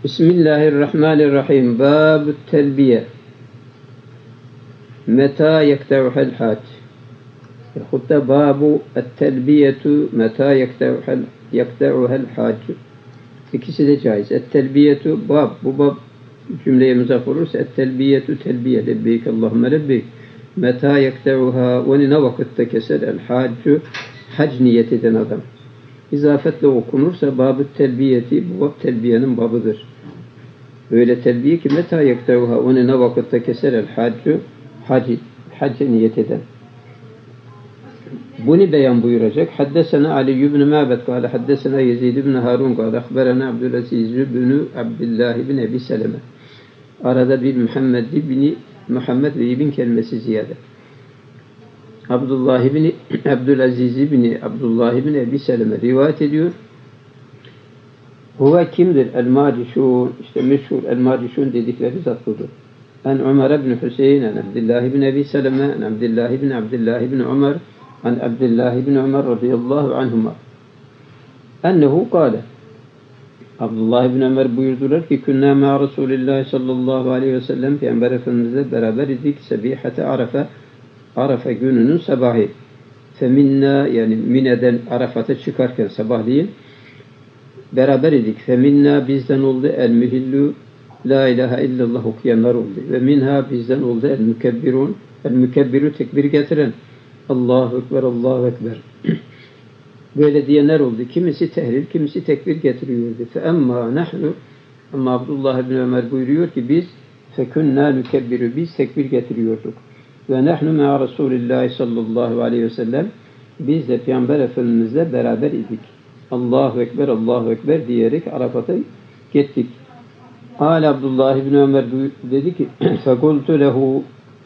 Bismillahirrahmanirrahim. Bab-ı telbiye. Meta yektevhel hac. Yahut da babu et-telbiyetu meta yektevhel hac. İkisi de caiz. Et-telbiyetu bab. Bu bab cümleye muzaf olursa et-telbiyetu telbiye. Lebbeyk Allahümme lebbeyk. Meta yektevha ve ne vakitte keser el-haccu. Hac niyet eden adam. İzafetle okunursa bab-ı telbiyeti, bu bab telbiyenin babıdır. Öyle telbiye ki meta yektevha onu ne vakitte keser el-haccu. Hacca niyet eden. Bunu beyan buyuracak. Haddesena Ali ibn Ma'bed kâle haddesena Yezid ibn Harun kâle akhberena Abdülaziz ibn Abdullah ibn Ebi Seleme. Arada bir Muhammed ve ibn kelimesi ziyade. Abdülaziz ibn Abdullah ibn Ebi Seleme rivayet ediyor. Huve kimdir? El-Macişun. İşte meşhur El-Macişun dedikleri zat budur. En Ömer ibn Hüseyin, en Abdullah ibn Ebi Seleme, en Abdullah ibn Ömer, en Abdullah ibn Ömer radıyallahu anhuma. Ennehu kâle. Abdullah ibn Ömer buyurdular ki künnâ mâ Resulillah sallallahu aleyhi ve sellem Peygamber Efendimizle beraber idik sebihate Arafa gününün sabahı. Feminna yani Mine'den Arafat'a çıkarken sabahleyin beraber idik. Feminna bizden oldu el-mühillu la ilahe illallah okuyanlar oldu. Ve minha bizden oldu el-mükebbirun el-mükebbiru tekbir getiren Allahu Ekber, Allahu Ekber. Böyle diyenler oldu. Kimisi tehlil, kimisi tekbir getiriyordu. Feemma nahnu ama Abdullah ibn Ömer buyuruyor ki biz fekünna nükebbiru biz tekbir getiriyorduk. Ve nahnu ma'a Resulillah sallallahu aleyhi ve sellem biz de Peygamber Efendimizle beraber idik. Allahu Ekber, Allahu Ekber diyerek Arafat'a gittik. Âle Abdullah ibn Ömer dedi ki fekultu lehu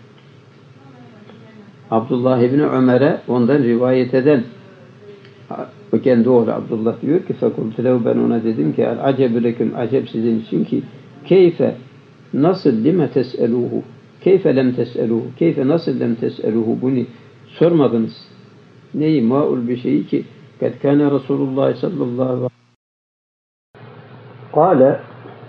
Abdullah ibn Ömer'e ondan rivayet eden o kendi oğlu Abdullah diyor ki fekultu lehu ben ona dedim ki acebü leküm acep sizin için ki keyfe nasıl lime tes'eluhu keyfe lem tes'eluhu keyfe nasıl lem tes'eluhu bunu sormadınız. Neyi maul bir şeyi ki kad kâne Resulullah sallallahu aleyhi ve sellem kâle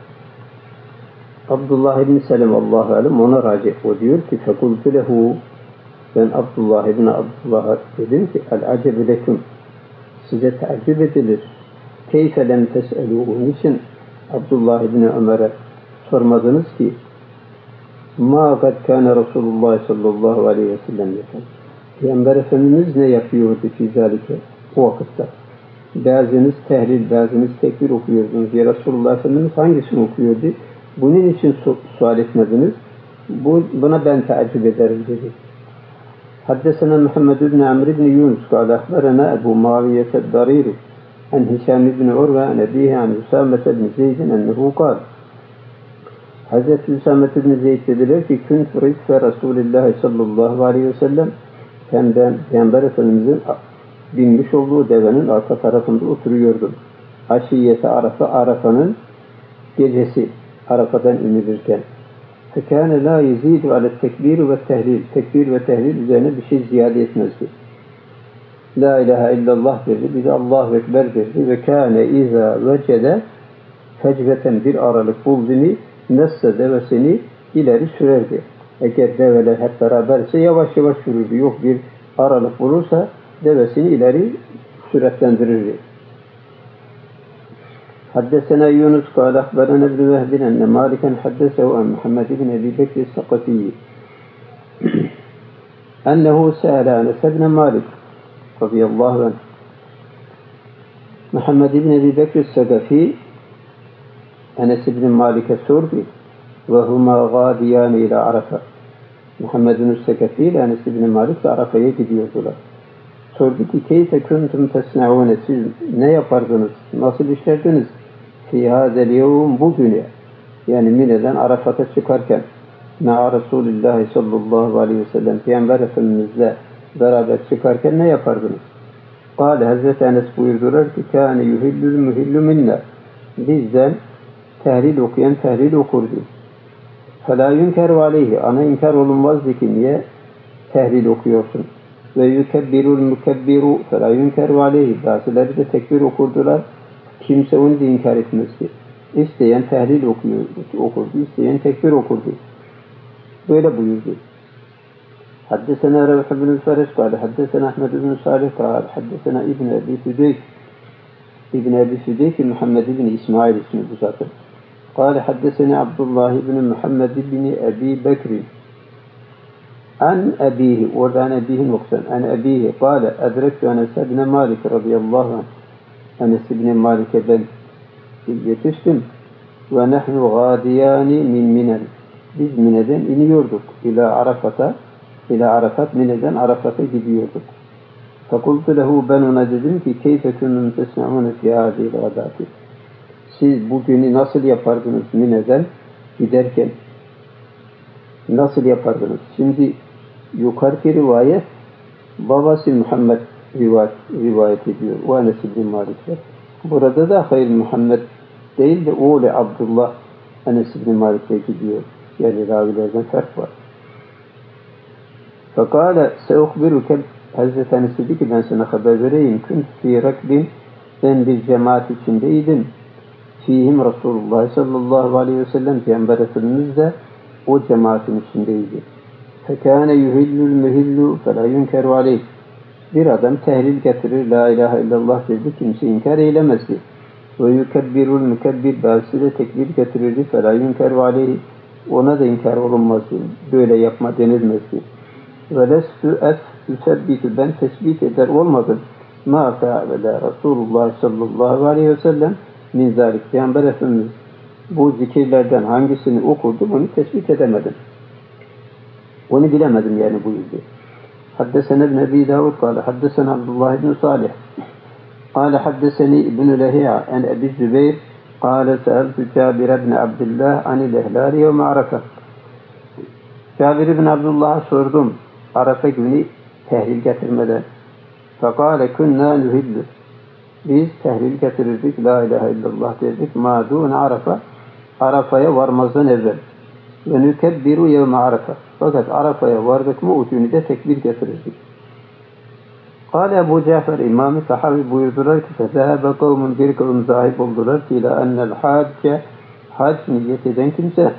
Abdullah ibn Selim Allahu alem ona raci o diyor ki fekultu lehu ben Abdullah ibn Abdullah'a dedim ki el acebü leküm size teaccüp edilir. Keyfe lem tes'eluhu niçin Abdullah ibn Ömer'e sormadınız ki ma kad kâne Resulullah sallallahu aleyhi ve sellem yapar. Peygamber Efendimiz ne yapıyordu ki zalike o vakitte? Bazınız tehlil, bazınız tekbir okuyordunuz. Ya Resulullah Efendimiz hangisini okuyordu? Bunun için sual etmediniz. Buna ben teaccüp ederim dedi. Haddesena Muhammed ibn Amr ibn Yunus kâle ahberena Ebu Muaviye Dariri en Hişam ibn Urve en Ebihi en Hüsamet ibn Zeydin ennehu kâle Hazreti Hüsamet ibn Zeyd dediler ki küntü rizfe Resulullah sallallahu aleyhi ve sellem Peygamber Efendimiz'in binmiş olduğu devenin arka tarafında oturuyordum. Aşiyete Arafa'nın gecesi Arafa'dan inilirken. Fekâne lâ yezidu alet tekbir ve tehlil. Tekbir ve tehlil üzerine bir şey ziyade etmezdi. La ilahe illallah derdi. Bir de Allahu Ekber derdi. Ve kâne izâ vecede fecveten bir aralık bulduğunu nesse devesini ileri sürerdi. Eğer develer hep beraberse yavaş yavaş yürürdü. Yok bir aralık bulursa devesini ileri süratlendirirdi. Haddesena Yunus kâle ahberena ibn Vehbin enne Maliken haddesehu en Muhammed ibn Ebi Bekir Sakafiyyi ennehu se'ele Enes ibn Malik radıyallahu anh Muhammed ibn Ebi Bekir Sakafi Enes ibn Malik'e sordu ve huma gâdiyâne ila Arafa Muhammed ibn Sakafi ile Enes ibn Malik de Arafa'ya gidiyordular. Sordu ki keyfe kuntum tesna'une siz ne yapardınız? Nasıl işlerdiniz? Fî hâzel yevm bugüne yani Mine'den Arafat'a çıkarken ma'a Resulullah sallallahu aleyhi ve sellem Peygamber Efendimizle beraber çıkarken ne yapardınız? Kâle Hazreti Enes buyurdular ki kâne yuhillül mühillü minna bizden tehlil okuyan tehlil okurdu. فَلَا يُنْكَرُ عَلَيْهِ ana inkar olunmazdı ki niye tehlil okuyorsun? Ve yukebbiru'l mukebbiru فَلَا يُنْكَرُ عَلَيْهِ bazıları da tekbir okurdular. Kimse onu da inkar etmezdi. İsteyen tehlil okurdu, isteyen tekbir okurdu. Böyle buyurdu. حدثنا روح بن الفرج قال حدثنا أحمد بن صالح قال حدثنا ابن أبي فديك محمد بن إسماعيل اسمه بزاتر قال حدثني عبد الله بن محمد بن أبي بكر عن أبيه وعن أبيه نقصا عن أبيه قال أدركت أنس بن مالك رضي الله عنه أنس بن مالك بن yetiştim ve nahnu gadiyani min Minen. Biz Mine'den iniyorduk ila Arafat Mine'den Arafat'a gidiyorduk. Fakultu lehu ben ona dedim ki keyfe kuntum tesna'un fi hâzîl gadâti. Siz bugünü nasıl yapardınız Mine'den giderken? Nasıl yapardınız? Şimdi yukarıki rivayet babası Muhammed rivayet ediyor. O Enes ibn Malik'te. Burada da Hayr Muhammed değil de oğlu Abdullah Enes ibn Malik'e gidiyor. Yani ravilerden fark var. Fekale seukbiruke Hazreti Enes dedi ki ben sana haber vereyim. Kunt fi rakbin ben bir cemaat içindeydim. Fihim Resulullah sallallahu aleyhi ve sellem Peygamber Efendimiz de o cemaatin içindeydi. Fekâne yuhillul mühillu felâ yunkeru aleyh. Bir adam tehlil getirir, la ilahe illallah dedi, kimse inkar eylemezdi. Ve yukebbirul mükebbir, bazısı da tekbir getirirdi, felâ yunkeru aleyh. Ona da inkar olunmazdı, böyle yapma denilmezdi. Ve lestu üsebbitu, ben tesbit eder olmadım. Ma fe'ale Resulullah sallallahu aleyhi ve sellem min zâlik. Peygamber Efendimiz bu zikirlerden hangisini okurdu, bunu tespit edemedim. Onu bilemedim yani buyurdu. حدثنا ابن أبي داود قال حدثنا عبد الله بن صالح قال حدثني ابن لهيعة عن أبي الزبير قال سألت جابر بن عبد الله عن الإهلال يوم عرفة. Cabir ibn Abdullah'a sordum Arafa günü tehlil getirmeden. Fekale kunna nuhillu. Biz tehlil getirirdik, la ilahe illallah derdik. Madun Arafa, Arafa'ya varmazdan evvel. Ve nükebbiru yevme Arafa. Fakat Arafa'ya vardık mı o günü de tekbir getirirdik. Kâle Ebu Cafer İmam-ı Sahabi buyurdular ki fezehebe kavmun bir kavim zahip oldular ki ila ennel hacce hac niyet eden kimse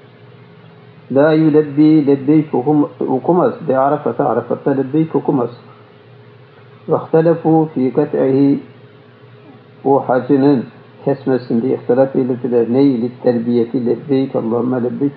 la yulebbi lebbeyk okumaz de Arafat'ta lebbeyk okumaz. Ve ihtelefu fi kat'ihi o hacının kesmesinde ihtilaf eylediler. Neyle terbiyeti lebbeyk Allahümme lebbeyk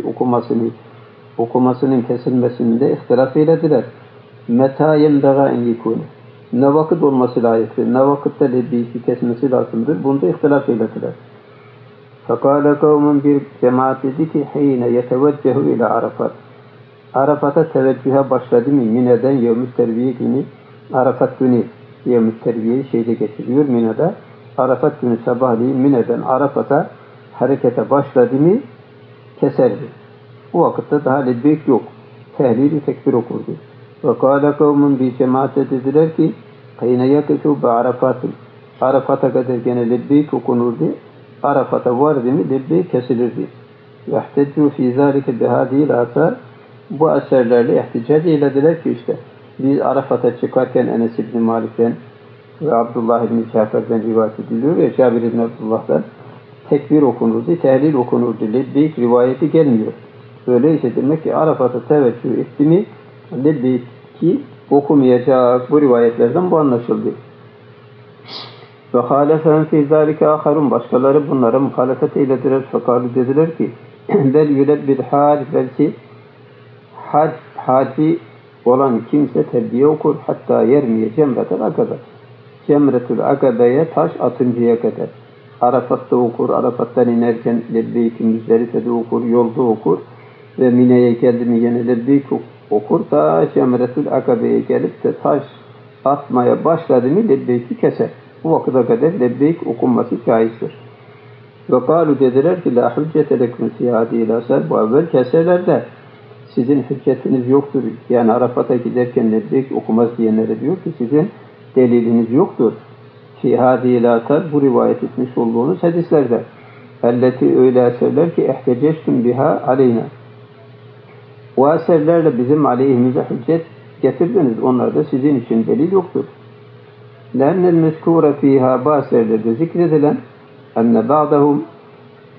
okumasının kesilmesinde ihtilaf eylediler. Meta yenbeğâ en yekûne. Ne vakit olması layıktır, ne vakitte lebbeyki kesmesi lazımdır. Bunda ihtilaf eylediler. Fekâle kavmun bir cemaat dedi ki hîne yeteveccehu ila Arafat. Arafat'a teveccühe başladı mı Mine'den yevm-i terbiye günü Arafat günü yevm-i terbiyeyi şeyde geçiriyor Mine'de. Arafat günü sabahleyin Mine'den Arafat'a harekete başladı mı keserdi. Bu vakitte daha lebbeyk yok. Tehlil-i tekbir okurdu. Ve kâle kavmun bir cemaate dediler ki hîne yakıfû be Arafat'ın. Arafat'a kadar gene lebbeyk okunurdu. Arafat'a vardı mı lebbeyk kesilirdi. Ve ihteccû fî zâlike bihâdîl âsâr. Bu eserlerle ihticac eylediler ki işte biz Arafat'a çıkarken Enes ibn Malik'ten ve Abdullah ibn Cafer'den rivayet ediliyor ve Cabir ibn Abdullah'dan tekbir okunurdu, tehlil okunurdu. Lebbeyk rivayeti gelmiyor. Öyleyse demek ki Arafat'a teveccüh etti mi lebbeyki okumayacak. Bu rivayetlerden bu anlaşıldı. Ve hâlefen fî zâlike âharun. Başkaları bunlara muhalefet eylediler. Fekâlu dediler ki bel yulebbil hâc belki hacı olan kimse terbiye okur. Hatta yermiye cemretel akabe. Cemretül akabeye taş atıncaya kadar. Arafat'ta okur. Arafat'tan inerken lebbeyki Müzdelife'de okur. Yolda okur. Ve Mine'ye geldi mi yine lebbeyk okur. Ta Cemretül akabeye gelip de taş atmaya başladı mı lebbeyki keser. Bu vakıda kadar lebbeyk okunması caizdir. Ve kâlu dediler ki la hüccete leküm fîhâdîl asar. Bu evvel keserlerde sizin hüccetiniz yoktur. Yani Arafat'a giderken lebbeyk okumaz diyenlere diyor ki sizin deliliniz yoktur. Fîhâdîl asar bu rivayet etmiş olduğunuz hadislerde. Elleti öyle eserler ki ihtecestüm biha aleyna. O eserlerle bizim aleyhimize hüccet getirdiniz. Onlar da sizin için delil yoktur. لَاَنَّ الْمَذْكُورَ ف۪يهَا bu eserlerde zikredilen enne ba'dahum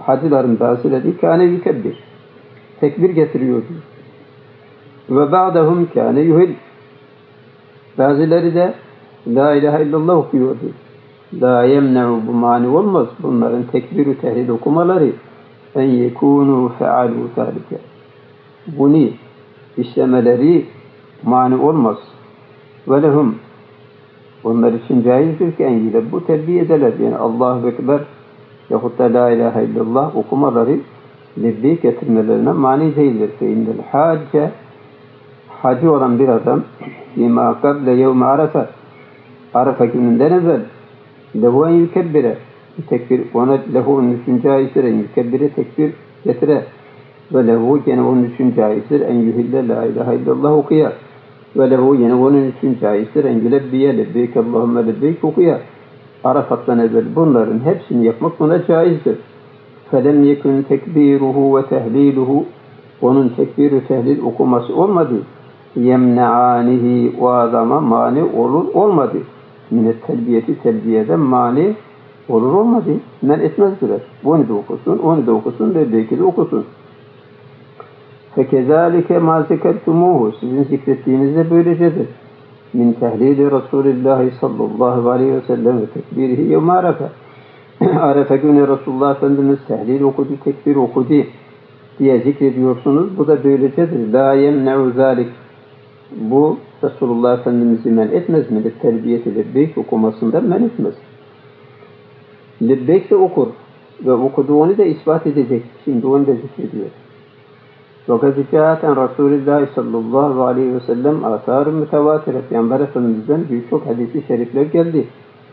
hacıların bazıları kâne yükebbir. Tekbir getiriyordu. Ve ba'dahum kâne yuhil. Bazıları da la ilahe illallah okuyordu. La yemne'u, bu mani olmaz. Bunların tekbir-ü tehlil okumaları en yekûnû fealû zâlike. Bunu işlemeleri mani olmaz. Ve lehum, onlar için caizdir ki en yile bu telbiye ederler. Yani Allahu Ekber yahut da la ilahe illallah okumaları lebbeyk getirmelerine mani değildir. Fe innel hacce, hacı olan bir adam bima kable yevme arafa, Arafa gününden evvel lehu en yükebbire, tekbir, ona lehu onun için caizdir en yükebbire, tekbir getire. Ve lehu yine onun için caizdir en yuhille la ilahe illallah okuya. Ve lehu yine onun için caizdir en yülebbiye lebbeyk Allahümme lebbeyk okuya. Arafat'tan evvel bunların hepsini yapmak buna caizdir. Felem yekun tekbiruhu ve tehliluhu, onun tekbir-ü tehlil okuması olmadı. Yemne'anihi, o adama mani olur olmadı. Minet telbiyeti, telbiyeden mani olur olmadı. Men etmezdiler. Onu da okusun, onu da okusun, lebbeyki de okusun. Fekezalike ma zekertumuhu, sizin zikrettiğinizde böylecedir. Min tehlili Resulullah sallallahu aleyhi ve sellem ve tekbirihi yevme Arafa. Arafa günü Resulullah Efendimiz tehlil okudu, tekbir okudu diye zikrediyorsunuz. Bu da böylecedir. La yemne'u zalik. Bu Resulullah Efendimiz'i men etmez mi? Terbiyeti lebbeyk okumasından men etmez. Lebbeyk de okur ve okuduğunu da ispat edecek. Şimdi onu da zikrediyor. وَقَدْ جَاءَتْ عَنْ رَسُولِ اللّٰهِ sallallahu aleyhi ve sellem âthâr-ı mütevâtire. Peygamber Efendimiz'den birçok hadis-i şerifler geldi.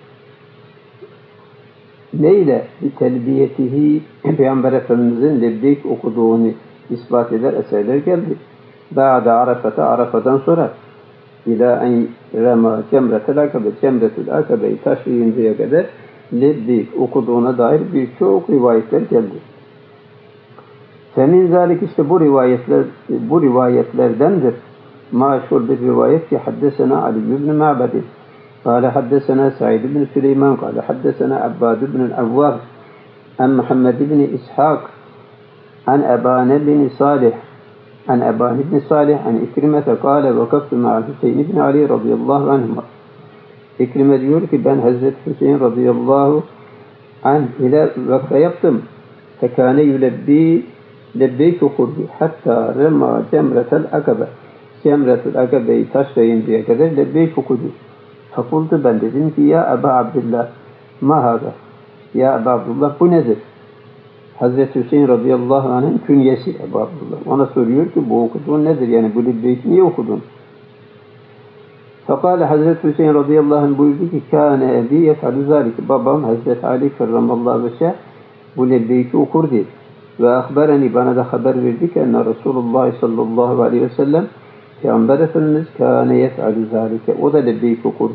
Neyle? Telbiyetihi, Peygamber Efendimiz'in lebbeyk okuduğunu ispat eder eserler geldi. Ba'da Arafat'a, Arafat'tan sonra ila en rema cemretel akabe, cemretül akabe'yi taşıyıncaya kadar lebbeyk okuduğuna dair birçok rivayetler geldi. Femin zalik, işte bu rivayetlerdendir. Maşhur bir rivayet ki haddesena Ali ibn Ma'bad قال حدثنا سعيد بن سليمان قال حدثنا عباد بن الأواب عن محمد بن إسحاق عن أبان بن صالح عن إكرمة قال وقفت مع الحسين بن علي رضي الله عنهما. İkrime diyor ki ben Hazreti Hüseyin radıyallahu anh ile vakfe yaptım. Fekâne yulebbi, lebbeyk okurdu. Hatta rema cemretel akabe, cemretel akabe'yi taşlayıncaya kadar lebbeyk okudu. Fakultu, ben dedim ki ya Ebu Abdullah ma hâzâ, ya Ebu Abdullah bu nedir? Hazreti Hüseyin radıyallahu anh'ın künyesi Ebu Abdullah. Ona soruyor ki bu okuduğun nedir? Yani bu lebbeyk niye okudun? Fakale Hazreti Hüseyin radıyallahu anh buyurdu ki kâne ebi yef'alü zâlik. Babam Hazreti Ali kerramallahu veçhe bu lebbeyki okurdu. Ve ahbereni, bana da haber verdi ki enne Resulullah sallallahu aleyhi ve sellem, Peygamber Efendimiz kâne yef'alü zâlike, o da lebbeyk okurdu.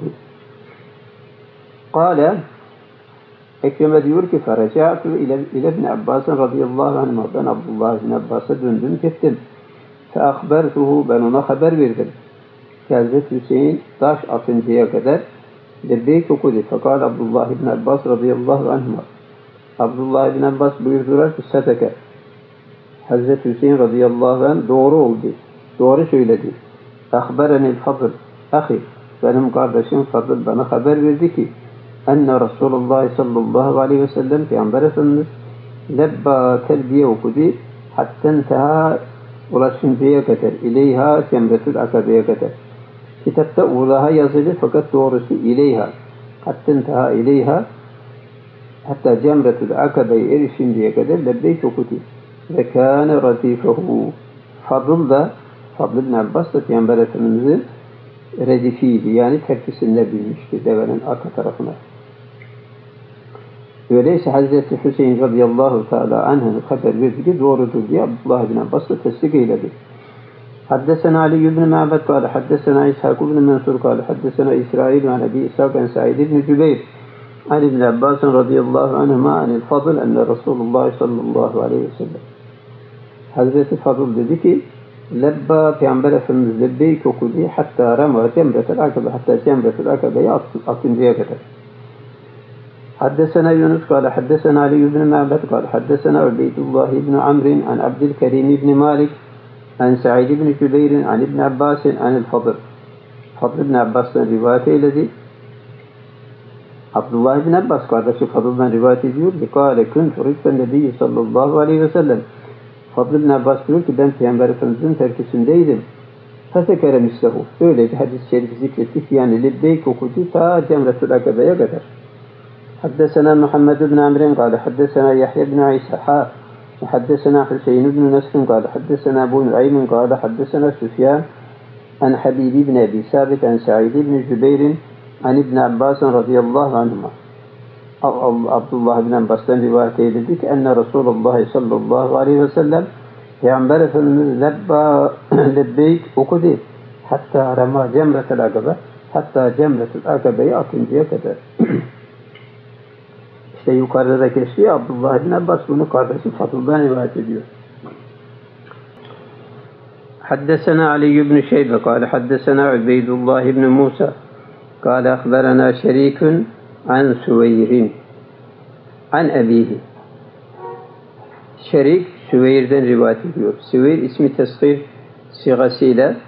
Kâle, Ekreme diyor ki feraca'tu ile İbn Abbas radıyallahu anhuma, ben Abdullah ibn Abbas'a döndüm gittim. Fe ahbertuhu, ben ona haber verdim. Hazreti Hüseyin taş atıncaya kadar lebbeyk okudu. Fakat Abdullah ibn Abbas radıyallahu anhuma, Abdullah ibn Abbas buyurdular ki sadaka, Hazreti Hüseyin radıyallahu anh doğru oldu, doğru söyledi. Ahberenil fadl, ahi, benim kardeşim Fadıl bana haber verdi ki enne Resulullah sallallahu aleyhi ve sellem, Peygamber Efendimiz lebba telbiye okudu hatta intaha, ulaşıncaya kadar, ileyha cemretül akabe'ye kadar. Kitapta ulaha yazılı fakat doğrusu ileyha, hatta intaha ileyha, hatta cemretül akabe'ye erişinceye kadar lebbeyk okudu. Ve kâne radifehu, Fadıl da, Fadıl ibn Abbas da Peygamber Efendimiz'in redifiydi, yani tepkisinde binmişti devenin arka tarafına. Öyleyse Hazreti Hüseyin radıyallahu teala anh'ın haber verdi ki doğrudur diye Abdullah ibn Abbas da tasdik eyledi. Haddesena Ali ibn Ma'bad kâle haddesena İshak ibn Mansur kâle haddesena İsrail an Ebi İshak an Sa'id ibn Cübeyr an İbn Abbas radıyallahu anhuma anil Fadıl enne Resulullah sallallahu aleyhi ve sellem. Hazreti Fadıl dedi ki lebba, Peygamber Efendimiz lebbeyk okudu hatta rema cemretel akabe, hatta cemretel akabe'yi atıncaya kadar. حدثنا يونس قال حدثنا علي بن معبد قال حدثنا عبيد الله بن عمرو عن عبد الكريم بن مالك عن سعيد بن جبير عن ابن عباس عن الفضل. Fadl ibn Abbas'tan rivayet eyledi. Abdullah ibn Abbas kardeşi Fadl'dan rivayet ediyor ki kâle kuntu riften nebiyyü sallallahu aleyhi ve sellem. Fadl ibn Abbas diyor ki ben Peygamber Efendimiz'in terkisindeydim. Fesekere mislehu. Öylece hadis-i şerifi zikrettik. Yani libbeyk okudu ta Cemretül Akabe'ye kadar. Haddesena Muhammed ibn Amrin kâle haddesena Yahya ibn İsa haddesena Hüseyin ibn Nesrin kâle haddesena Ebu Nu'aymin kâle haddesena Süfyan an Habibi ibn Ebi Sabit an Sa'id ibn Cübeyr'in an İbn Abbas radıyallahu anhuma. Abdullah ibn Abbas'tan rivayet edildi ki enne Resulullah sallallahu aleyhi ve sellem Peygamber Efendimiz lebbeyk okudu. Hatta rama cemretel akabe, hatta cemretel akabeyi atıncaya kadar. İşte yukarıda da geçiyor. Abdullah ibn Abbas bunu kardeşi Fadıl'dan rivayet ediyor. حدثنا علي بن شيبة قال حدثنا عبيد الله بن موسى قال أخبرنا شريك عن سوير عن أبيه. Şerik Süveyr'den rivayet ediyor. Süveyr ismi teskir sigasıyla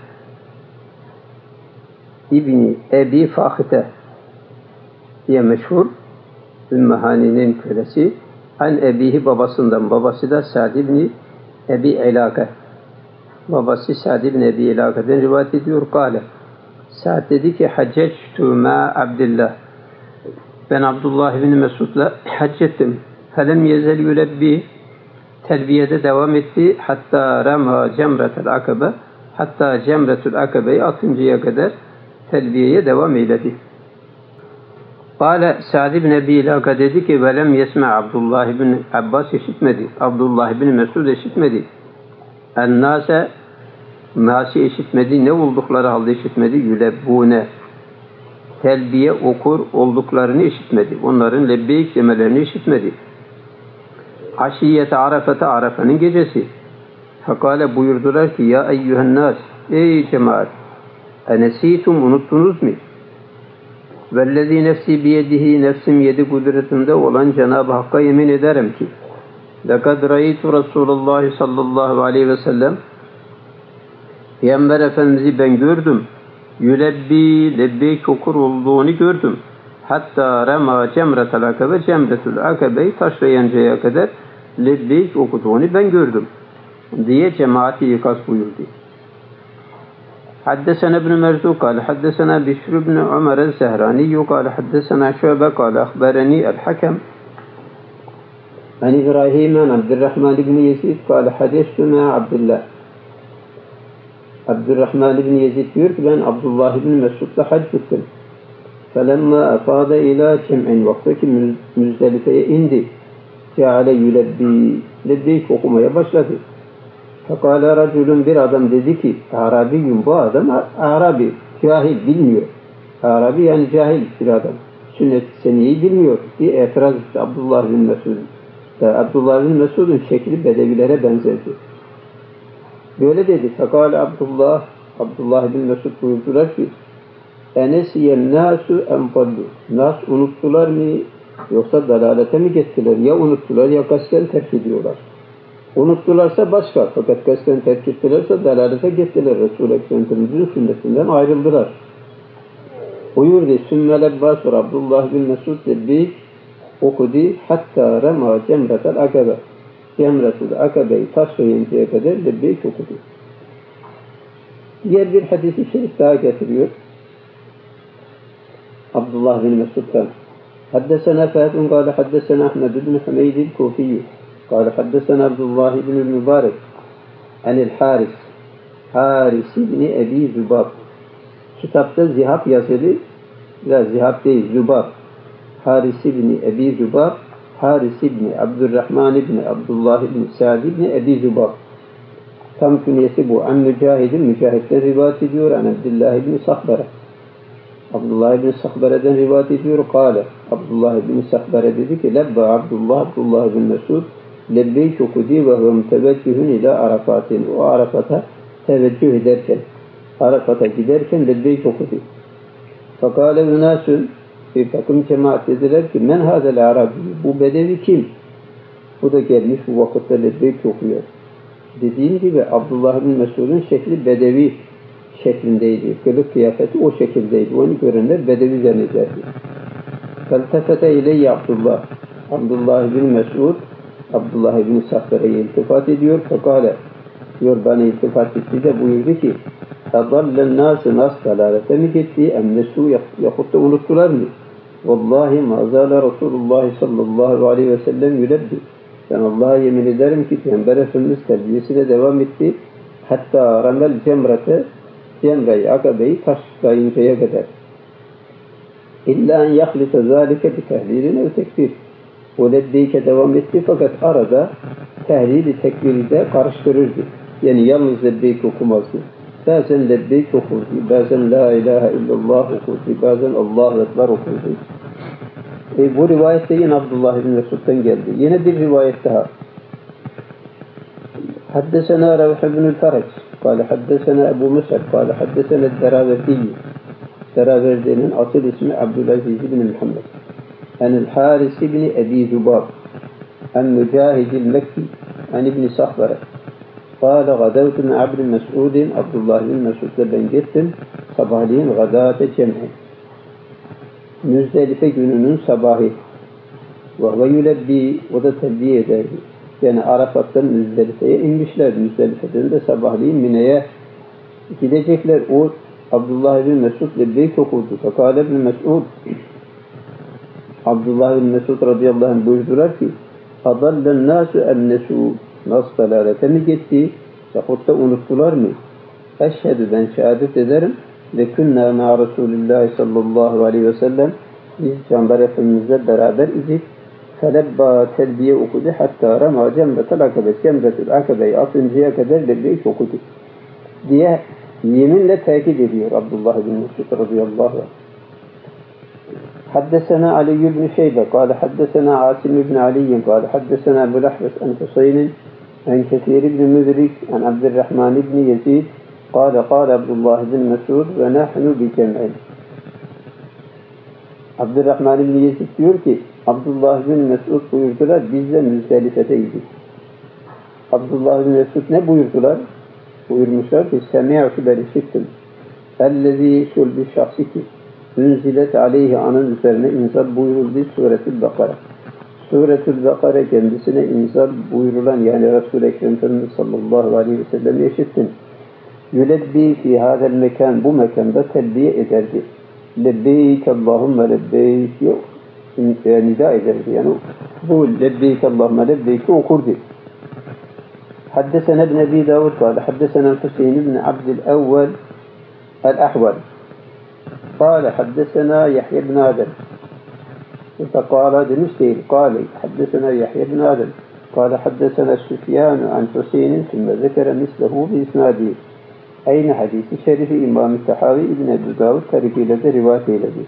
İbni Ebi Fahite diye meşhur Ümmühani'nin kölesi. An Ebihi babasından. Babası da Sa'd ibn Ebi İlâke. Babası Sa'd ibn Ebi İlâke'den rivayet ediyor. Kâle. Sa'd dedi ki haccettu ma Abdullah. Ben Abdullah ibn Mesud'la hac ettim. Felem yezel yulebbi. Telbiyede devam etti. Hatta rama cemretel akabe. Hatta cemretül akabeyi atıncaya kadar telbiyeye devam eyledi. Kâle Sa'd ibn Ebi İlâke dedi ki velem yesme Abdullah ibn Abbas işitmedi. Abdullah ibn Mesud işitmedi. Ennâse nâsi işitmedi. Ne oldukları halde işitmedi. Yülebbûne. Telbiye okur olduklarını işitmedi. Onların lebbeyk demelerini işitmedi. Aşiyete Arafete Arafa'nın gecesi. Fekale buyurdular ki ya eyyühennâs ey cemaat enesitum unuttunuz mu? Vellezî nefsi biyedihi nefsim yedi kudretinde olan Cenab-ı Hakk'a yemin ederim ki lekad ra'aytu Resulullah sallallahu aleyhi ve sellem Peygamber Efendimiz'i ben gördüm. Yülebbi lebbeyk okur olduğunu gördüm. Hatta rema cemretel akabe cemretül akabeyi taşlayıncaya kadar lebbeyk okuduğunu ben gördüm diye cemaati ikaz buyurdu. Haddesena ibn Merzuq kâle haddesena Bişr ibn Ömer el-Zehrani kâle haddesena Şöbe kâle ahbereni el-Hakem an İbrahim an Abdurrahman ibn Yezid kâle hadestu ma Abdullah. Abdurrahman ibn Yezid diyor ki ben Abdullah ibn Mesud'la hac ettim. Felemma afâde ilâ cem'in vakti ki Müzdelife'ye indi. Ceale yülebbi lebbeyk okumaya başladı. Fekâle racülün bir adam dedi ki Arabiyyum bu adam Arabi cahil bilmiyor. Arabi yani cahil bir adam. Sünnet-i seniyeyi bilmiyor diye itiraz etti Abdullah bin Mesud'un. Abdullah bin Mesud'un şekli bedevilere benzerdi. Böyle dedi. Fekâle Abdullah bin Mesud buyurdular ki enesiyen nâsü enfallu. Nas unuttular mı yoksa dalalete mi gittiler? Ya unuttular ya kasten terk ediyorlar. Unuttularsa başka. Fakat kasten terk ettilerse dalalete gittiler. Resul-i Ekrem'in sünnetinden ayrıldılar. Buyurdu. Sümmel Abbas ve Abdullah bin Mesud lebbeyk okudu. Hatta rema cemretel akabe. Cemretel akabeyi taşlayıncaya kadar lebbeyk okudu. Diğer bir hadis-i şerif daha getiriyor. Abdullah bin Mesud'dan. Haddesena Fâdun kâle haddesena Ahmed ibn Hümeyd el-Kufiyyü kâle haddesena Abdullah ibn Mübarek anil Haris ibn Ebi Zübab. Kitapta zihab yazılı, ya zihab değil, Zübab. Haris ibn Ebi Zübab, Haris ibn Abdurrahman ibn Abdullah ibn Sa'd ibn Ebi Zübab. Tam künyesi bu. An Mücahid'den rivayet ediyor. An Abdullah ibn Sahbara. Abdullah ibn Sahbara'dan rivayet ediyor. Kâle. Abdullah ibn Sahbara dedi ki Lebba Abdullah ibn Mesud lebbeyk okudu ve hum teveccühün ila Arafat'in. O Arafat'a teveccüh ederken, Arafat'a giderken lebbeyk okudu. Fakâle ünâsün Bir takım cemaat dediler ki men hazel arabi, bu bedevi kim? Bu da gelmiş bu vakitte lebbeyk okuyor. Dediğim gibi Abdullah bin Mesud'un şekli bedevi şeklindeydi. Kılık kıyafeti o şekildeydi. Onu görenler bedevi zannederdi. Feltefete ileyye Abdullah. Abdullah bin Mesud Abdullah bin Sahbere'ye iltifat ediyor. Fekale diyor bana iltifat etti de buyurdu ki اَضَلَّ النَّاسِ نَاسْ dalalete mi gitti? Emnesu yahut da unuttular mı? Vallahi mazala Resulullah sallallahu aleyhi ve sellem yülebbi. Ben Allah'a yemin ederim ki Peygamber Efendimiz terbiyesine devam etti. Hatta ramel cemrete cemre-i akabeyi taşlayıncaya kadar. İlla en yahlite zâlike bi tehlilin ev tekbir. O lebbeyke devam etti fakat arada tehlili tekbiri de karıştırırdı. Yani yalnız lebbeyk okumazdı. Bazen lebbeyk okurdu, bazen la ilahe illallah okurdu, bazen Allahu Ekber okurdu. Bu rivayette yine Abdullah bin Mesud'dan geldi. Yine bir rivayet daha. حدثنا روح بن الفرج قال حدثنا أبو مسعد قال حدثنا الدراوردي Deraverdi'nin asıl ismi Abdülaziz bin Muhammed. Enel Haris bin Ebi Zubab. En Mücahidil Mekki. En İbni Sahbere. Kâle gadavtu min Abdül Mesudin. Abdullah bin Mesud'la ben gittim. Sabahleyin gadâte cem'i. Müzdelife gününün sabahı. Ve yulebbi. O da telbiye ederdi. Yani Arafat'tan Müzdelife'ye inmişler. Müzdelife'den de sabahleyin Mine'ye gidecekler. O Abdullah bin Mesud lebbeyk okudu. Fekâle bin Mesud Abdullah bin Mesud radıyallahu anh buyurdular ki adallen nâsü emnesû nas dalalete mi gitti? Yahut da unuttular mı? Eşhedü ben şehadet ederim ve künnâ mâ Resulillâhi sallallahu aleyhi ve sellem biz Peygamber Efendimizle beraber idik. Felebbâ telbiye okudu hatta ramâ cemretel akabet cemretel akabeyi atıncaya kadar lebbeyk okudu diye yeminle tekit ediyor Abdullah bin Mesud radıyallahu anh. Haddesena Ali ibn Şeybe قال حدثنا عاصم بن علي قال حدثنا أبو الأحوص عن حسين عن كثير بن مدرك عن عبد الرحمن بن يزيد قال قال عبد الله بن مسعود ونحن بجمع. Abdurrahman bin Yezid diyor ki Abdullah bin Mesud buyurdular biz de Müzdelife'deydik. Abdullah bin Mesud ne buyurdular? Buyurmuşlar ki semi'tu ben işittim. Ellezî şul bir şahsi ki ünzilet aleyhi anın üzerine inzal buyuruldu Suretül Bakara. Suretül Bakara kendisine inzal buyurulan yani Resul-i Ekrem Efendimiz sallallahu aleyhi ve sellem'i işittim. Yülebbi fi hadel mekan bu mekanda telbiye ederdi. Lebbeyk Allahümme lebbeyk yok. Nida ederdi yani bu lebbeyk Allahümme lebbeyk okurdu. حدثنا ابن أبي داود قال حدثنا الحسين بن عبد الأول الأحول قال حدثنا يحيى بن آدم فقال دمشقي قال حدثنا يحيى بن آدم قال حدثنا سفيان عن حسين ثم ذكر مثله بإسناده أين حديث شريف إمام التحاوي ابن أبي داود كرفيلة روايته الذي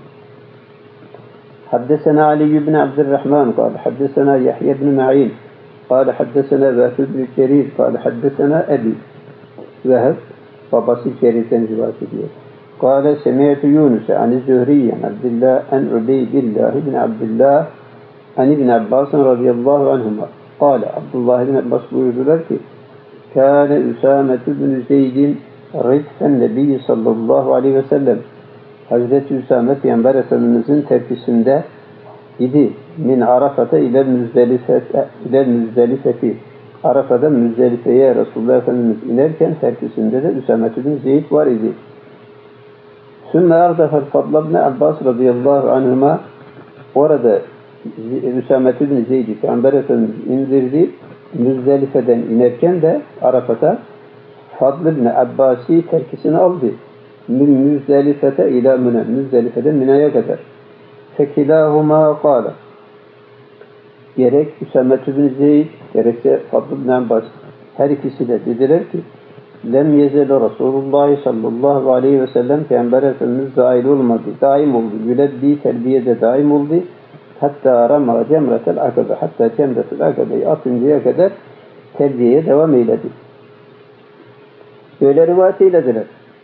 حدثنا علي بن عبد الرحمن قال حدثنا يحيى بن معين قال حدثنا ذات بن جرير قال حدثنا أبي ذهب فبصي جريرا روايته قال سمعت يونس عن الزهري عن عبد الله عن عبيد الله بن عبد الله عن ابن عباس رضي الله عنهما قال عبد الله بن عباس buyurdular ki كان أسامة بن زيد رفق النبي sallallahu aleyhi ve sellem Hazreti Üsame Peygamber Efendimizin tepkisinde idi. Min Arafat'a ile Müzdelife'ti. Arafat'ta Müzdelife'ye Resulullah Efendimiz inerken tepkisinde de Üsame bin Zeyd var idi. Sümme ardafel Fadl Abbas radıyallahu anhuma orada Üsame bin Zeyd'i Peygamber Efendimiz indirdi. Müzdelife'den inerken de Arafat'a Fadl ibn Abbas'i terkisini aldı. Min Müzdelife'te ila Mine. Müzdelife'den Mine'ye kadar. Fekilahuma kâle. Gerek Üsame bin Zeyd, gerekse Fadl ibn Abbas her ikisi de dediler ki lem yezele Resulullah sallallahu aleyhi ve sellem Peygamber Efendimiz dahil olmadı. Daim oldu. Yülebbi terbiyede daim oldu. Hatta rama cemretel akabe. Hatta cemretel akabeyi atıncaya kadar terbiyeye devam eyledi. Böyle rivayet eylediler.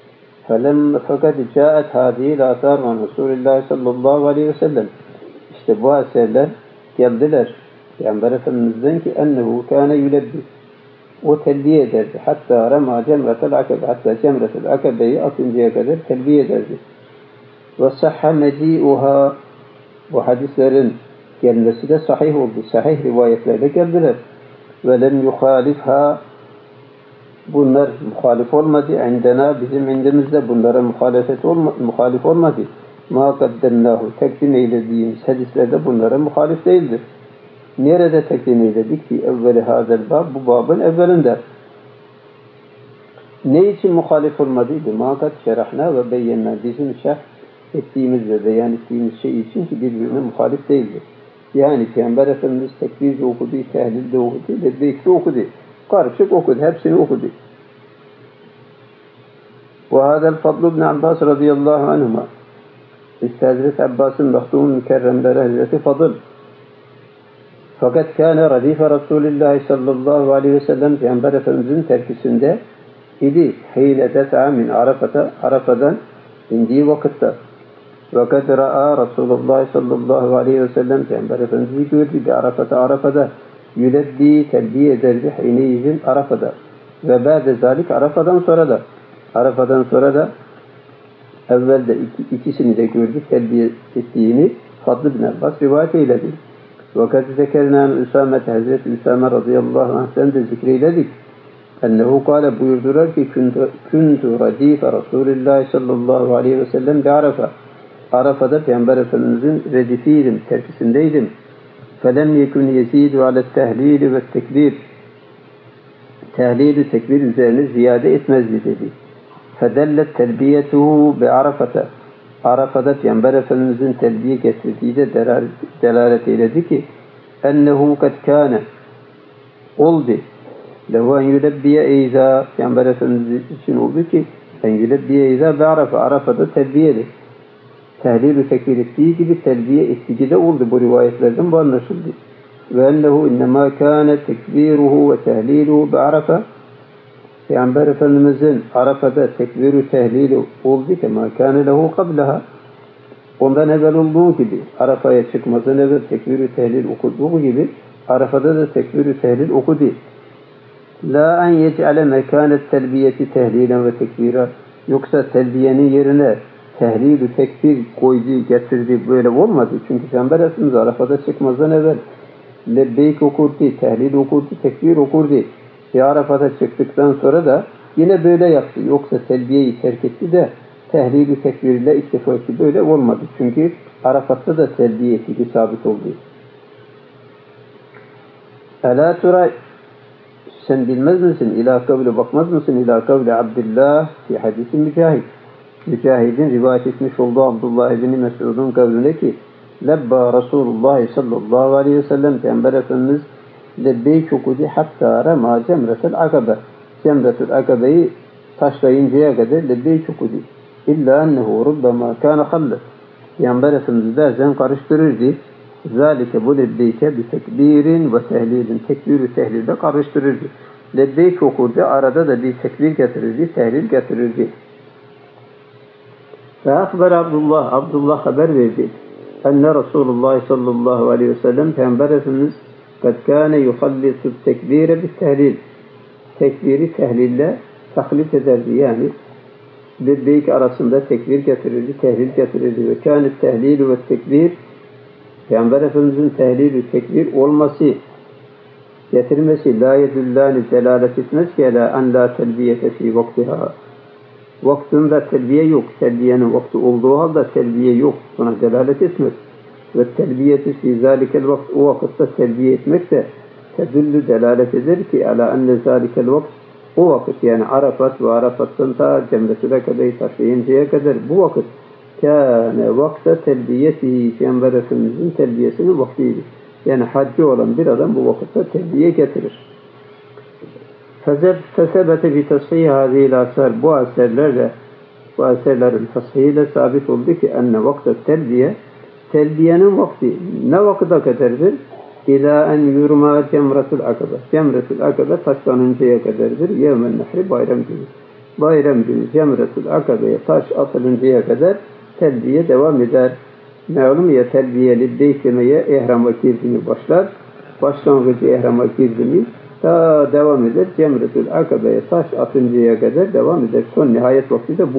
fakat caet hâdîl âthâr ve Resulullah sallallahu aleyhi ve sellem. İşte bu eserler geldiler. Peygamber Efendimiz'den ki ennehu kâne yulebbi. O telbiye ederdi. Hatta rema cemretel akabe. Hatta cemretel akabeyi atıncaya kadar telbiye ederdi. Ve sahha meci'uha. Bu hadislerin gelmesi de sahih oldu. Sahih rivayetlerle geldiler. Ve lem yuhalifha. Bunlar muhalif olmadı. İndena bizim indimizde bunlara muhalif olmadı. Ma kaddemnahu. Tekdim eylediğimiz hadislerde bunlara muhalif değildir. Nerede tekdim eyledik ki? Evveli hazel bab. Bu babın evvelinde. Ne için muhalif olmadıydı? Ma kad şerahna ve beyyenna. Bizim şerh ettiğimiz ve beyan ettiğimiz şey için ki birbirine muhalif değildir. Yani Peygamber Efendimiz tekbir de okudu, tehlil de okudu, lebbeyk de okudu. Karışık okudu, hepsini okudu. Ve hâzel fadlu ibn Abbas radıyallahu anhuma. İşte Hazreti Abbas'ın maktumun mükerremleri Hazreti Fadıl. Fakat kâne radife Resulullah sallallahu aleyhi ve sellem Peygamber Efendimiz'in terkisinde idi. Hîle des'a min Arafat'dan indiği vakitte. Fakat ra'a Resulullah sallallahu aleyhi ve sellem Peygamber Efendimiz'i gördü bir Arafat'da yülebbi telbiye ederdi hineyizin Arafat'da. Ve ba'de zalik Arafat'dan sonra da evvelde ikisini de gördü telbiye ettiğini Fadl bin Abbas rivayet eyledi. Fakat zekerna Üsame Hazreti Üsame radıyallahu anh'ten de zikreyledik. Ennehu kâle buyurdular ki kuntu radife Resulullah sallallahu aleyhi ve sellem bi Arafa. Arafa'da Peygamber Efendimiz'in redifiydim, terkisindeydim. Felem yekun yezidu ale tehlili ve tekbir. Tehlil-i tekbir üzerine ziyade etmezdi dedi. Fedellet telbiyetuhu bi Arafa'ta. Arafa'da Peygamber Efendimiz'in telbiye getirdiği de delalet eyledi ki ennehu kad kâne oldu. Lehu en yulebbiye eyza. Peygamber Efendimiz için oldu ki en yulebbiye eyza bi Arafa. Arafa'da telbiyeli. Tehlil-i tekbir ettiği gibi telbiye ettiği de oldu. Bu rivayetlerden bu anlaşıldı. Ve ennehu innemâ kâne tekbiruhu ve tehliluhu bi Arafa. Peygamber Efendimiz'in Arafa'da tekbir-ü tehlili oldu ki mâ kâne lehu kableha. Ondan evvel olduğu gibi Arafa'ya çıkmadan evvel tekbir-ü tehlil okuduğu gibi Arafa'da da tekbir-ü tehlil okudu. La en yec'ale mekânet telbiyeti tehlilen ve tekbira. Yoksa telbiyenin yerine tehlil-ü tekbir koydu, getirdi böyle olmadı. Çünkü Peygamber Efendimiz Arafa'da çıkmadan evvel lebbeyk okurdu, tehlil okurdu, tekbir okurdu. Arafa'da çıktıktan sonra da yine böyle yaptı. Yoksa telbiyeyi terk etti de tehlil-i tekbirle iktifa etti. Böyle olmadı. Çünkü Arafat'ta da telbiye ettiği sabit oldu. Elâ tura sen bilmez misin? İlâ kavle bakmaz mısın? İlâ kavle Abdullah fi hadisi Mücahid. Mücahid'in rivayet etmiş olduğu Abdullah ibn Mesud'un kavline ki lebba Resulullah sallallahu aleyhi ve sellem Peygamber Efendimiz lebbeyk okudu hatta rema cemretel akabe. Cemretel akabeyi taşlayıncaya kadar lebbeyk okudu. İlla ennehu rubbama kâne hallet. Peygamber Efendimiz bazen karıştırırdı. Zalike bu lebbeyke bi tekbirin ve tehlilin. Tekbir-ü tehlilde karıştırırdı. Lebbeyk okurdu. Arada da bir tekbir getirirdi. Tehlil getirirdi. Ve akbar Abdullah haber verdi. Enne Resulullah sallallahu aleyhi ve sellem Peygamber Efendimiz kad kâne yuhallisu tekbire bi tehlil. Tekbiri tehlille taklit ederdi. Yani lebbeyk arasında tekbir getirirdi, tehlil getirirdi. Ve kâne tehlilü ve tekbir Peygamber Efendimiz'in tehlilü tekbir olması, getirmesi la yedüllâni delalet etmez ki elâ en la telbiyete fî vaktiha. Vaktinde telbiye yok. Telbiyenin vakti olduğu halde telbiye yok. Buna delalet etmez. Ve telbiyeti fî zâlikel vakt. O vakitte telbiye etmek de tedüllü delalet eder ki alâ enne zâlikel vakt. O vakit yani Arafat ve Arafat'tan ta Cemretül Akabe'yi taşıyıncaya kadar bu vakit kâne vakte telbiyeti Peygamber Efendimiz'in telbiyesinin vaktiydi. Yani haccı olan bir adam bu vakitte telbiye getirir. Fesebete bi tasfih hâzîl asar. Bu eserlerin tasfihiyle sabit oldu ki enne vakte telbiyenin vakti ne vakıda kadardır? İlâ en yurma cemretul akabe. Cemretul akabe taşlanıncaya kadardır. Yevmen nehri bayram günü. bayram günü Cemretül Akabe'ye taş atılıncaya kadar telbiye devam eder. Malum ya telbiye lebbeyk demeye ihrama girdi mi başlar. Başlangıcı ihrama girdi mi ta devam eder. Cemretül Akabe'ye taş atıncaya kadar devam eder. Son nihayet vakti de bu.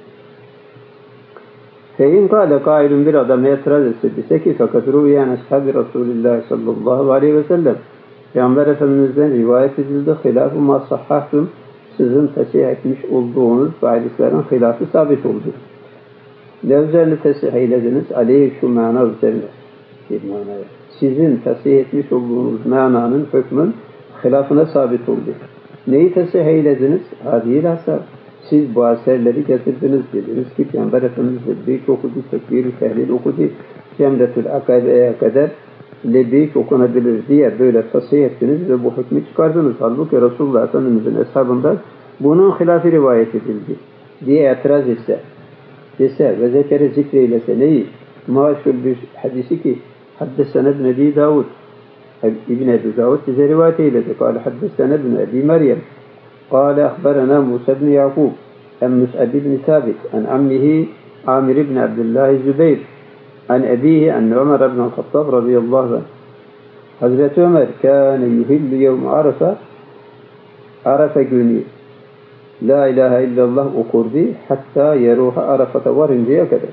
Fein kâle kailun bir adam itiraz etse dese ki fakat rüyen ashabi Resulullah sallallahu aleyhi ve sellem Peygamber Efendimiz'den rivayet edildi. Hilaf-ı ma sahhahtum sizin tesih etmiş olduğunuz hadislerin hilafı sabit oldu. Ne üzerine tesih eylediniz? Aleyhi şu mana üzerine. Bir manaya. Sizin tesih etmiş olduğunuz mananın hükmün hilafına sabit oldu. Neyi tesih eylediniz? Hadiyil hasab. Siz bu eserleri getirdiniz dediniz ki Peygamber Efendimiz lebbeyk okudu, tekbir-i tehlil okudu. Cemretül Akabe'ye kadar lebbeyk okunabilir diye böyle tasih ettiniz ve bu hükmü çıkardınız. Halbuki Resulullah Efendimiz'in eshabından bunun hilafı rivayet edildi diye itiraz etse, dese ve zekere zikreylese neyi? Maşhur bir hadisi ki Haddesene ibn Ebi Davud İbn Ebi Davud bize rivayet eyledi. Kâle Haddesene ibn Ebi Meryem قال أخبرنا موسى بن يعقوب عن مسعد بن ثابت عن عمه عامر بن عبد الله الزبير عن أبيه أن عمر بن الخطاب رضي الله عنه Hazreti Ömer kâne yuhillu yevm Arafa günü La ilahe illallah okurdu hatta yeruha Arafat'a varıncaya kadar.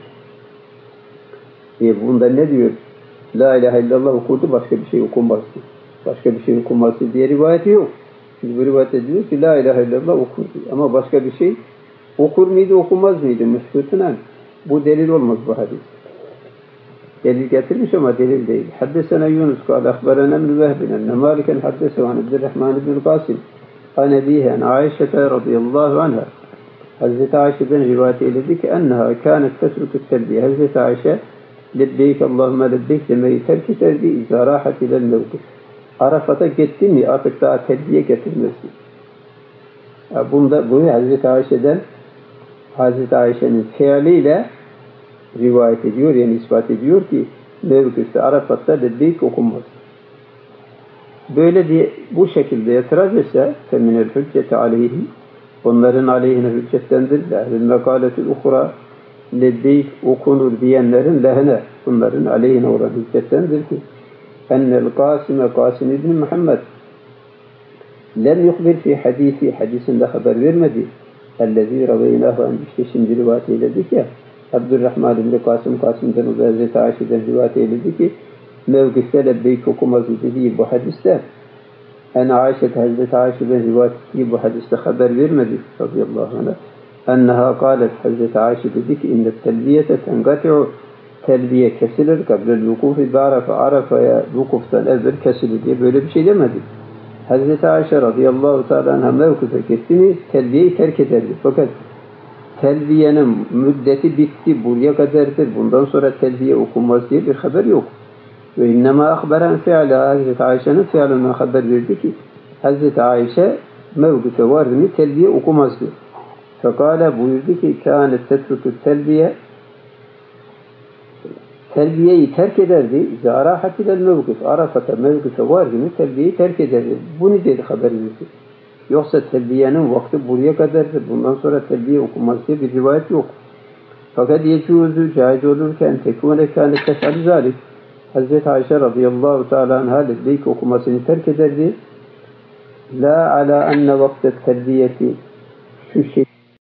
Bunda ne diyor? La ilahe illallah okurdu, başka bir şey okunmazdı. Başka bir şey okunmazdı diye rivayeti yok. Şimdi bu rivayette diyor ki La ilahe illallah okurdu. Ama başka bir şey okur muydu, okunmaz mıydı? Müspütünen. Bu delil olmaz bu hadis. Delil getirmiş ama delil değil. Haddesena Yunus kâle ahberena min vehbin enne Maliken haddese an Abdurrahman ibn Qasim an ebihe an Aişete radıyallahu anha Hazreti Ayşe'den rivayet eyledi ki enneha kânet tesrukü telbiye. Hazreti Ayşe lebbeyk Allahümme lebbeyk demeyi terk ederdi izâ rahat ilel mevkif. Arafat'a gitti mi artık daha telbiye getirmesi. Bunda bu Hazreti Ayşe'nin fiiliyle rivayet ediyor yani ispat ediyor ki mevkifte Arafat'ta lebbeyk okunmaz. Böyle diye bu şekilde itiraz etse feminel hücceti aleyhim onların aleyhine hüccettendir. Lehl mekâletül uhra lebbeyk okunur diyenlerin lehine bunların aleyhine olan hüccettendir ki ennel Kasim ibn Muhammed lem yuhbir fi hadisinde haber vermedi. Ellezî raveynahu işte şimdi rivayet eyledik ya Abdurrahman ibn Kasim'den o Hazreti Ayşe'den rivayet eyledi ki mevkifte lebbeyk okumaz dediği bu hadiste Hazreti Ayşe'den rivayet ettiği bu hadiste haber vermedi radıyallahu anh. Enneha kâlet Hazreti Ayşe dedi ki innet telbiyete tengati'u telbiye kesilir kablel vukufi Arafa'ya vukuftan evvel kesilir diye böyle bir şey demedi. Hazreti Ayşe radıyallahu teala anha mevkufe gitti mi telbiyeyi terk ederdi. Fakat telbiyenin müddeti bitti buraya kadardır. Bundan sonra telbiye okunmaz diye bir haber yok. Ve innema akberen fi'la Hazreti Ayşe'nin fi'linden haber verdi ki Hazreti Ayşe mevkufe vardı mı telbiye okumazdı. Fekale buyurdu ki kânet tetrukü telbiyeyi terk ederdi. Zârahat ilel mevkif. Arafat'a mevkife vardı mı telbiyeyi terk ederdi. Bunu dedi haber verdi. Yoksa telbiyenin vakti buraya kadardır. Bundan sonra telbiye okunmaz diye bir rivayet yok. Fakat yecûzü caiz olurken tekûne kâne tef'al zâlik. Hazreti Ayşe radıyallahu teâlâ anhâ lebbeyk okumasını terk ederdi. La ala enne vaktet telbiyeti şu şey.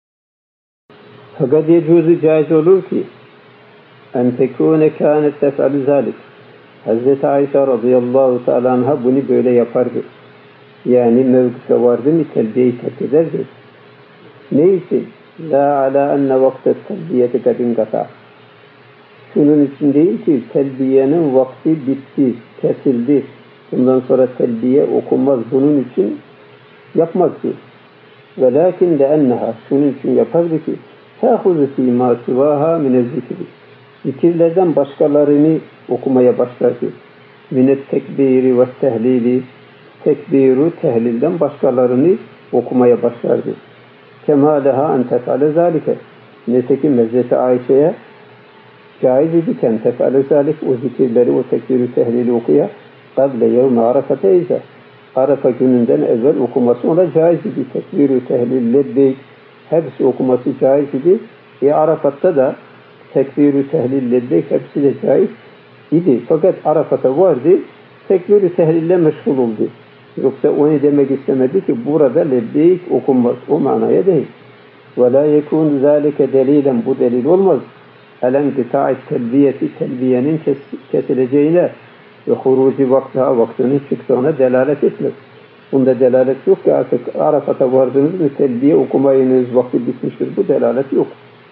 Fakat yecûzü caiz olur ki en tekûne kâne tef'al zâlik. Hazreti Ayşe radıyallahu teâlâ anhâ bunu böyle yapardı. Yani mevkife vardı mı telbiyeyi terk ederdi. Neyse la ala enne vaktet telbiyeti kadin kata. Şunun için değil ki telbiyenin vakti bitti, kesildi. Bundan sonra telbiye okunmaz. Bunun için yapmaz ki. Velakin de enneha şunun için yapardı ki te'huzu fîmâ sivâhâ minezzikri. Zikirlerden başkalarını okumaya başlardı. Minet tekbiri ve tehlili tekbiru tehlilden başkalarını okumaya başlardı. Kemâleha en tef'ale zâlike. Nitekim Hazreti Ayşe'ye caiz idiken tef'ale zâlik o zikirleri o tekbiru tehlili okuya kable yevme Arafat'a ise Arafa gününden evvel okuması ona caiz idi. Tekbiru tehlil lebbeyk hepsi okuması caiz idi. Arafat'ta da tekbir-ü tehlil, lebbeyk hepsi de caiz idi. Fakat Arafat'a vardı, tekbir-ü tehlille meşgul oldu. Yoksa o ne demek istemedi ki burada lebbeyk okunmaz. O manaya değil. وَلَا يَكُونُ ذَٰلِكَ دَلِيلًا Bu delil olmaz. اَلَنْقِتَاءِ telbiyeti, telbiyenin kesileceğine ve huruci vaktiha, vaktinin çıktığına delalet etmez. Bunda delalet yok ki artık Arafat'a vardınız mı telbiye okumayınız, vakti bitmiştir. Bu delalet yok.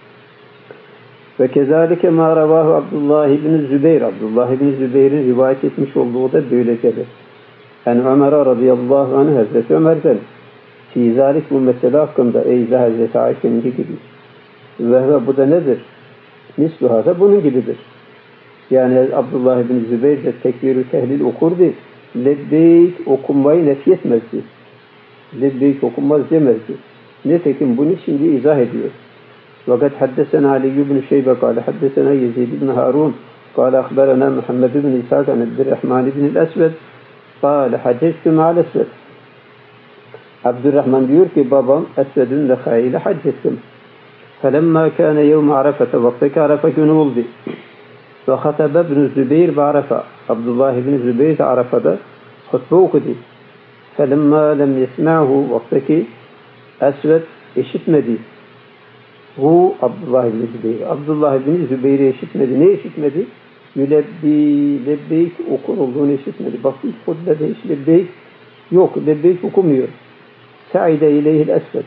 Ve kezalike ma ravahu Abdullah ibn Zübeyir. Abdullah ibn Zübeyir'in rivayet etmiş olduğu da böyledir. Yani Ömer radıyallahu anh Hazreti Ömer'den fi zalik bu mesele hakkında eyza Hazreti Ayşe'nin gibi. Ve bu da nedir? Misluha da bunun gibidir. Yani Abdullah ibn Zübeyir de tekbir-ü tehlil okurdu. Lebbeyk okunmayı nefyetmezdi. Lebbeyk okunmaz demezdi. Nitekim bunu şimdi izah ediyor. Fakat haddesena Ali ibn Şeybe kâle haddesena Yezid ibn Harun kâle akberena Muhammed ibn İshak an Abdurrahman ibn el-Esved kâle haccettu ma'al Esved. Abdurrahman diyor ki babam Esved'in lekâiyle haccettim. فَلَمَّا كَانَ يَوْمَ عَرَفَةَ Vaktaki Arafa günü oldu. وَخَتَبَ ابْنُ Zübeyir بَعَرَفَةَ Abdullah ibn Zübeyir de Arafa'da hutbe okudu. فَلَمَّا لَمْ يَسْمَعْهُ Vaktaki Esved işitmedi. Bu Abdullah ibn Zübeyir. Abdullah ibn Zübeyir'i işitmedi. Ne işitmedi? Lebbeyk okur olduğunu işitmedi. Bak ilk hutbede hiç lebbeyk yok. Lebbeyk okumuyor. Sa'ide ileyhil Esved.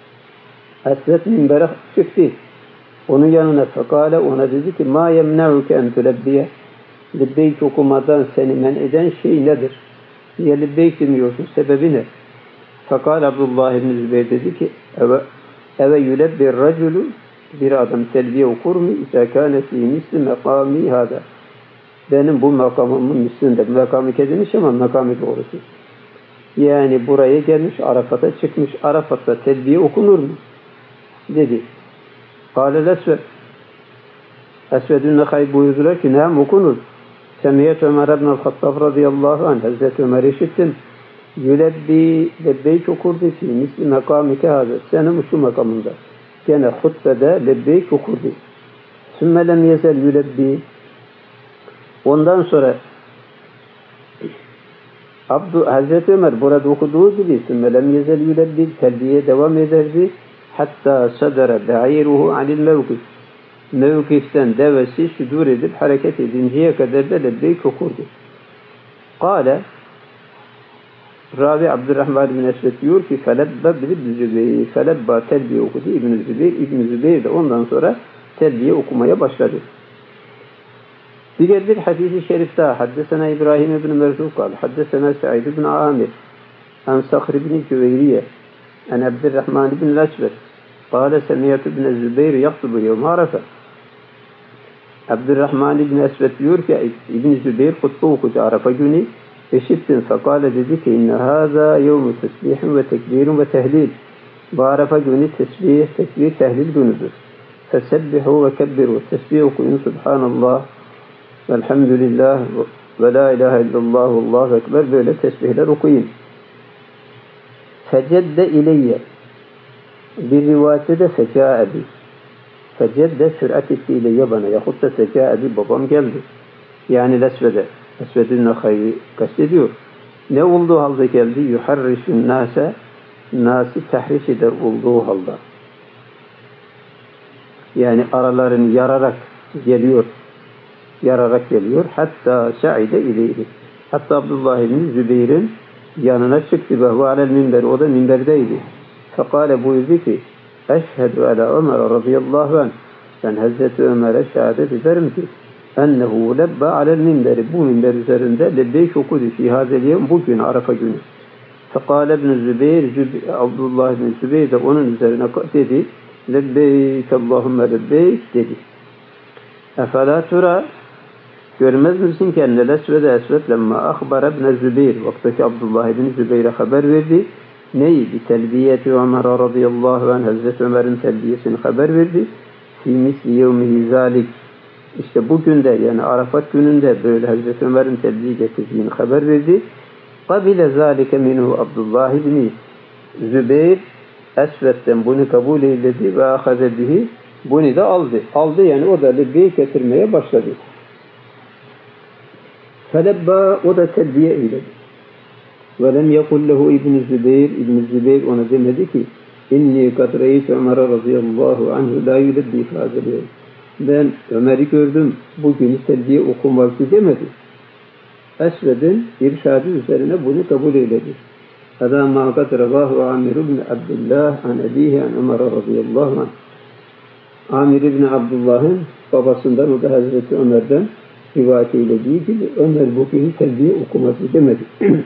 Esved minbere çıktı. Onun yanına fekale ona dedi ki ma yemne'uke en tulebbiye lebbeyk okumadan seni men eden şey nedir? Niye lebbeyk demiyorsun? Sebebi ne? Fekale Abdullah ibn Zübeyir dedi ki eve yulebbir raculu bir adam telbiye okur mu? İzâ kâne fî misli mekâmi hâdâ benim bu makamımın mislinde makamı kedilmiş ama makamı doğrusu. Yani buraya gelmiş Arafat'a çıkmış. Arafat'ta telbiye okunur mu? Dedi. Kâlel Esved. Esved'ün nekâi buyurdular ki ne'am okunur. Semiyet Ömer ibn el-Hattab radıyallahu anh. Hazreti Ömer işittim. Yülebbi lebbeyk okurdu ki misli mekamike hazır. Senin şu makamında. Gene hutbede lebbeyk okurdu. Sümme lem yezel yülebbi. Ondan sonra Hazreti Ömer burada okuduğu gibi sümme lem yezel yülebbi telbiye devam ederdi. Hatta sadara ba'iruhu anil mevkif. Mevkiften devesi sudur edip hareket edinceye kadar da lebbeyk okurdu. Kale Ravi Abdurrahman bin Esved diyor ki felebba ibn Zübeyir. Felebba telbiye okudu İbn Zübeyir. İbn Zübeyir de ondan sonra telbiye okumaya başladı. Diğer bir hadis-i şerifte haddesena İbrahim ibn Merzuk kal haddesena Sa'id ibn Amir an Sakhr ibn Cüveyriye an Abdurrahman ibn Esved kâle semiyet ibn Zübeyir yaktubu yevm Arafa. Abdurrahman ibn Esved diyor ki İbn Zübeyir hutbe okudu Arafa günü. Eşittin fekâle dedi ki inne hâzâ yevmu tesbihin ve tekbirun ve tehlil. Bu Arafa günü tesbih, tekbir, tehlil günüdür. Fesebbihu ve kebbiru. Tesbih okuyun. Subhanallah. Velhamdülillah. Ve la ilahe illallah. Allahu ekber. Böyle tesbihler okuyun. Fecedde ileyye. Bir rivayette de fecâebi. Fecedde sürat etti ileyye bana. Yahut da fecâebi babam geldi. Yani Lesved'e. Esved'in nekâi kastediyor. Ne olduğu halde geldi? Yuharrişün nâse nâsi tahriş eder olduğu halde. Yani aralarını yararak geliyor. Yararak geliyor. Hatta sa'ide ileyhi. Hatta Abdullah ibn Zübeyir'in yanına çıktı ve huve alel minber. O da minberdeydi. Fekâle buyurdu ki eşhedü ala Ömer radıyallahu anh. Ben Hazreti Ömer'e şehadet ederim ki ennehu lebba alel minberi. Bu minber üzerinde lebbeyk okudu fi hazel bugün Arafa günü. Fekâle ibn Zübeyir Abdullah ibn Zübeyir de onun üzerine dedi. Lebbeyk Allahümme lebbeyk dedi. Efela tura görmez misin ki enne lesvede esved lemma akhbar ibn Zübeyir. Vaktaki Abdullah ibn Zübeyir'e haber verdi. Neyi? Bi telbiyeti Ömer radıyallahu anh. Hazreti Ömer'in telbiyesini haber verdi. Fi misli yevmihi zalik. İşte bugün de yani Arafat gününde böyle Hazreti Ömer'in telbiye getirdiğini haber verdi. Kabile zalike minhu Abdullah ibn Zübeyir. Esved'den bunu kabul eyledi ve ahaze bihi, bunu da aldı. Aldı yani o da lebbeyi getirmeye başladı. Felebba, o da telbiye eyledi. Ve lem yekul lehu İbn-i Zübeyir, İbn-i Zübeyir ona demedi ki İnni kad re'ytu Ömer radıyallahu anhu la yulebbi fâzeliyor. Ben Ömer'i gördüm, bugün telbiye okumazdı demedi. Esved'in irşadı üzerine bunu kabul eyledi. Hâdâ mâ kad revâhu Amir ibn Abdullah an ebihi an Ömer radıyallahu anh. Amir ibn Abdullah'ın babasından, o da Hazreti Ömer'den rivayet eylediği gibi Ömer bugün telbiye okumazdı demedi.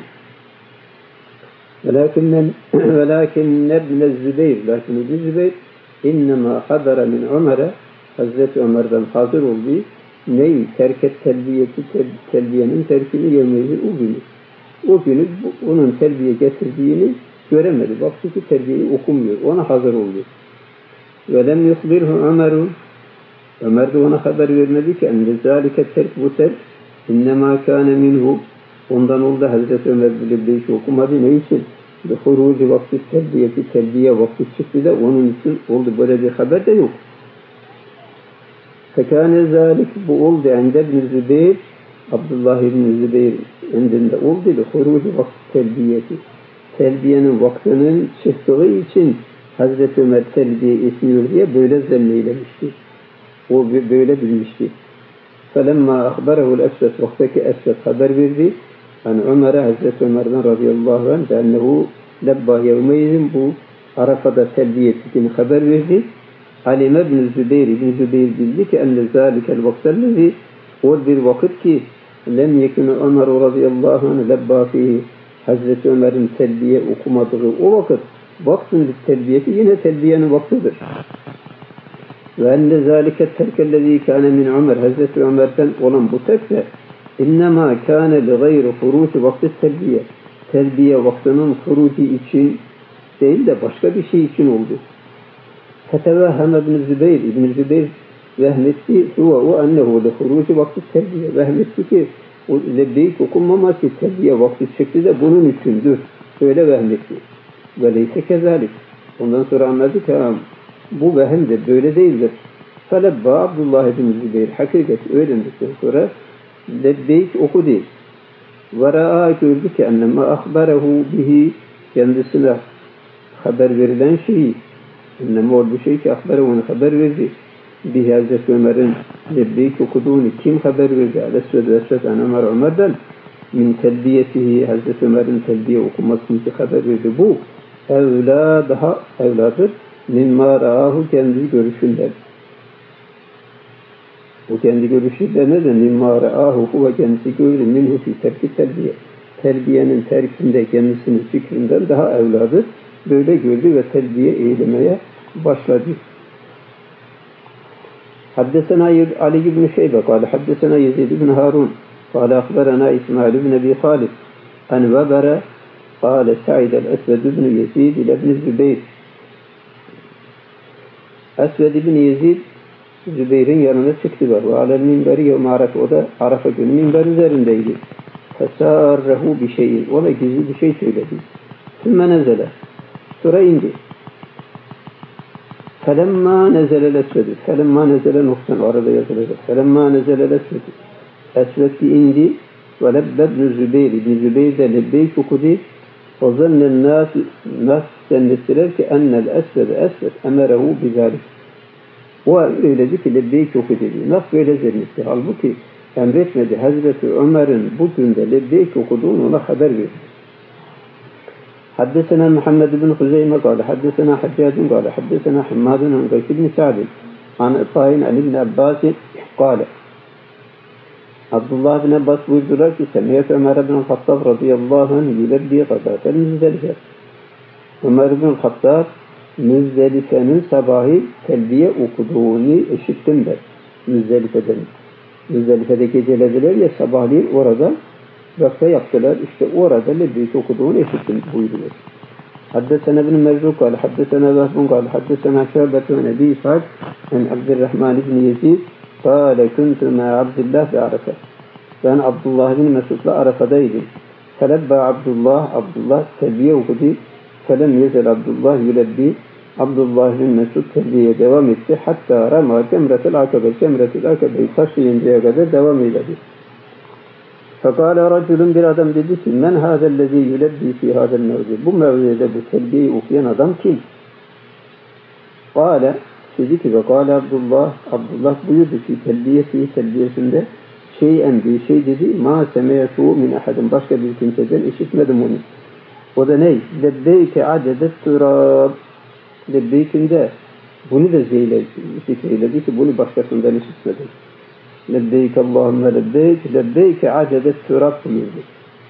Velakin nebne Zübeyir, lakin İbn Zübeyir innema hadara min Ömer'e, Hazreti Ömer'den hazır olduğu neyi terket telbiyeti, telbiyenin terkini yemeyi o günü. O günü onun telbiye getirdiğini göremedi. Baktı ki terbiyeyi okumuyor. Ona hazır oluyor. Ve lem yuhbirhu Ömer'un, Ömer de ona haber vermedi ki enne zâlike terk, bu terk innemâ kâne minhu, ondan oldu. Hazreti Ömer bile bir şey okumadı. Ne için? Hurucu vakti terbiyeti, terbiye vakti çıktı da onun için oldu. Böyle bir haber de yok. Fekâne zâlik, bu oldu. Ende ibn Zübeyir, Abdullah ibn Zübeyir endinde oldu. Hurucu vakti terbiyeti, terbiyenin vaktinin çıktığı için Hazreti Ömer terbiye etmiyor diye böyle zanneylemişti. O böyle bilmişti. فَلَمَّا أَخْبَرَهُ الْأَسْوَدْ, vaktaki Esved haber verdi. Yani Ömer'e, Hazreti Ömer'den radıyallahu anh be'ennehu lebba yevmeydin, bu Arafa'da telbiye ettiğini haber verdi. Alime ibn Zübeyir, İbn Zübeyir bildi ki enne zâlikel vaktellezi, o bir vakit ki lem yekunu Ömer radıyallahu anh lebba fihi, Hazreti Ömer'in telbiye okumadığı o vakit, vaktin telbiyeti yine telbiyenin vaktidir. Ve enne zâlike terkellezî kâne min Ömer, Hazreti Ömer'den olan bu terkle İnnemâ kâne li gayri huruci vakti telbiye, telbiye vaktinin huruci için değil de başka bir şey için oldu. Fetevehhem ibn Zübeyir, İbn Zübeyir vehmetti o ennehu li huruci vakti telbiye, vehmetti ki o lebbeyk okunmaması telbiye vakti çıktı da bunun içindir. Öyle vehmetti. Ve leyse kezalik. Ondan sonra anladı ki bu vehimdir, böyle değildir. Felebba Abdullah ibn Zübeyir, hakikat öğrendikten sonra lebbeyk okudu. Ve ra'a, gördü ki ennema ahberehu bihi, kendisine haber verilen şeyi, ennema o bir şey ki ahberehu, haber verdi. Bihi Hazreti Ömer'in lebbeyk okuduğunu kim haber verdi? Esved an Ömer'den min telbiyetihi, Hazreti Ömer'in telbiye okumasını haber verdi. Bu evla, daha evladır. Mimma ra'ahu, kendi görüşünden. O kendi görüşüyle neden? Mimma ra'ahu, huve kendisi gördü. Minhu fi terki telbiye. Terbiyenin terkinde kendisinin fikrinden daha evladır. Böyle gördü ve telbiye eylemeye başladı. Haddesena Ali ibn Şeybe kâle haddesena Yezid ibn Harun kâle akberena İsmail ibn Ebi Halid en vebere kâle Sa'id el-Esved ibn Yezid ile ibn Zübeyir. Esved ibn Yezid Zübeyir'in yanına çıktı var. Ve alel minberi yevme Arafa, o da Arafa günü minber üzerindeydi. Fesârrehu bir şeyin, ona gizli bir şey söyledi. Sümme nezele, sonra indi. Felemma nezele lesvedi, felemma nezele noksan, arada yazılacak. Felemma nezele lesvedi, Esved indi. Ve lebbebn Zübeyir, İbn Zübeyir de lebbeyk okudu. O zannen nas zannettiler ki ennel Esved emerehu bizalik. O öyledi ki lebbeyk oku dedi. Nas böyle zannetti. Halbuki emretmedi. Hazreti Ömer'in bu günde lebbeyk okuduğunu ona haber verdi. Haddesena Muhammed ibn Huzeyme kâle haddesena Haccâdun kâle haddesena Hammadun an Gays ibn Sa'din an Itâin Ali ibn Abbas'in kâle Abdullah bin Abbas buyurdular ki Semiyet Ömer ibn Hattab radıyallahu anh yulebbi gazâtel Müzdelife. Ömer ibn Hattab Müzdelife'nin sabahı telbiye okuduğunu işittim der. Müzdelife'den. Müzdelife'de gecelediler ya, sabahleyin orada vakfe yaptılar. İşte orada lebbeyk okuduğunu işittim buyuruyor. Haddesena ibn Mevzuk kâle haddesena Vehbun kâle haddesena Şâbetü ve Nebi İshak en Abdurrahman ibn Yezid kâle kuntu ma Abdullah ve Arafa. Ben Abdullah ibn Mesud'la Arafa'daydım. Felebba Abdullah telbiye okudu. Felem yezel Abdullah yulebbi. Abdullah bin Mesud telbiye devam etti. Hatta rama cemretel akabe. Cemretel akabeyi taşıyıncaya kadar devam eyledi. Fekale raculun, bir adam dedi ki, men hâzellezî yulebbi fî hâzel mevzi. Bu mevzide bu telbiyeyi okuyan adam kim? Kâle, dedi ki, ve kâle Abdullah, Abdullah buyurdu ki telbiyesinde şeyen bir şey dedi, ma semeyetû min ahadin, başka bir kimseden işitmedim onu. O da ne? Lebbeyke adedet turab. Lebbeykinde bunu da zikreyledik ki bunu başkasından işitmedim. Lebbeyk Allahümme lebbeyk, lebbeyke adedet turab buyurdu.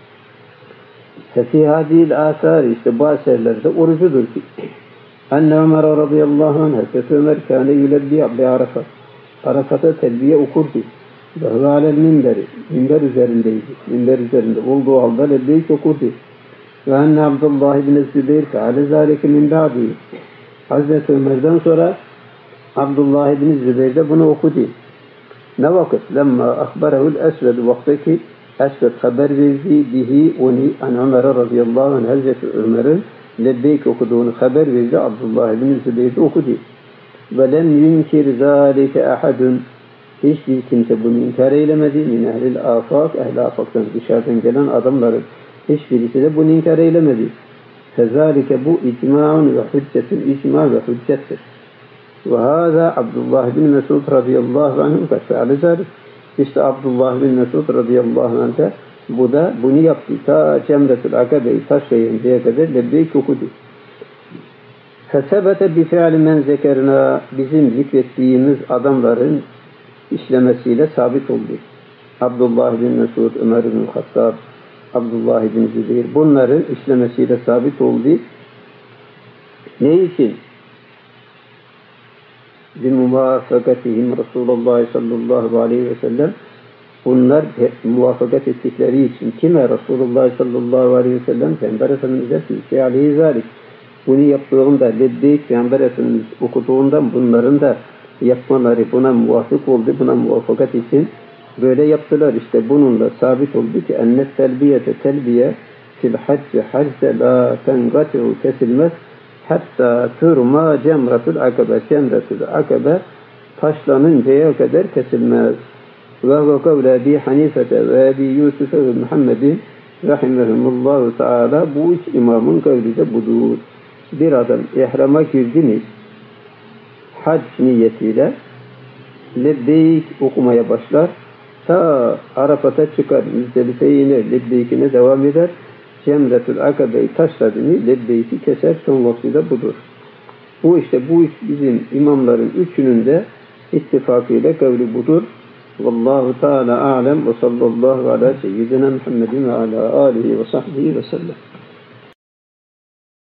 Fefî hâdîl âsâri, işte bu eserlerde orucudur ki Enne Ömer radıyallahu anh, Hazreti Ömer kâne yulebbi abli Arafat. Arafat'a telbiye okurdu. Ve hâ alel minberi, minber üzerindeydi. Minber üzerinde olduğu halde lebbeyk okurdu. Ve enne Abdullah ibn Zübeyir feale zâlike min ba'di. Hazreti Ömer'den sonra Abdullah ibn Zübeyir de bunu okudu. Ne vakit? Lemma akbarehul esved, vaktaki esved haber verdi bihi onu an Ömer radıyallahu anh, Hazreti Ömer'in lebbeyk okuduğunu haber verdi. Abdullah ibn Zübeyir de okudu. Ve lem yunkir zâlike ahadun, hiçbir kimse bunu inkar eylemedi. Min ehlil afak, ehl-i afaktan dışarıdan gelen adamların hiçbirisi de bunu inkar eylemedi. Fezalike bu icma'un ve hüccetun, icma ve hüccettir. Ve hâzâ Abdullah bin Mesud radıyallahu anh'ın fe'ale zâlik. İşte Abdullah bin Mesud radıyallahu anh de bu da bunu yaptı. Ta Cemretül Akabe'yi taşlayıncaya kadar lebbeyk okudu. Fesebete bi fi'li men zekerna, bizim zikrettiğimiz adamların işlemesiyle sabit oldu. Abdullah bin Mesud, Ömer bin Hattab, Abdullah bin Zübeyir, bunların işlemesiyle sabit oldu. Ne için? Bimuvafakatihim Resulullah sallallahu aleyhi ve sellem, bunlar muvaffakat ettikleri için kime? Resulullah sallallahu aleyhi ve sellem Peygamber Efendimiz'e fi aleyhi zalik. Bunu yaptığında lebbeyk Peygamber Efendimiz okuduğundan bunların da yapmaları buna muvafık oldu. Buna muvaffakat için böyle yaptılar. İşte bununla sabit oldu ki ennet telbiyete, telbiye fil hacci, hacde la tengati'u, kesilmez hatta turma cemratul akabe, cemratul akabe taşlanıncaya kadar kesilmez. Ve kavle Ebi Hanifete ve Ebi Yusuf ve Muhammedin rahimehumullahu teala, bu üç imamın kavli de budur. Bir adam ihrama girdi mi hac niyetiyle lebbeyk okumaya başlar. Ta Arafat'a çıkar, Müzdelife'ye iner, lebbeykine devam eder. Cemretül Akabe'yi taşladığını lebbeyki keser, son vakti de budur. Bu işte bu bizim imamların üçünün de ittifakıyla kavli budur. Vallahu Teala alem ve sallallahu ala seyyidina Muhammedin ve ala alihi ve sahbihi ve sellem.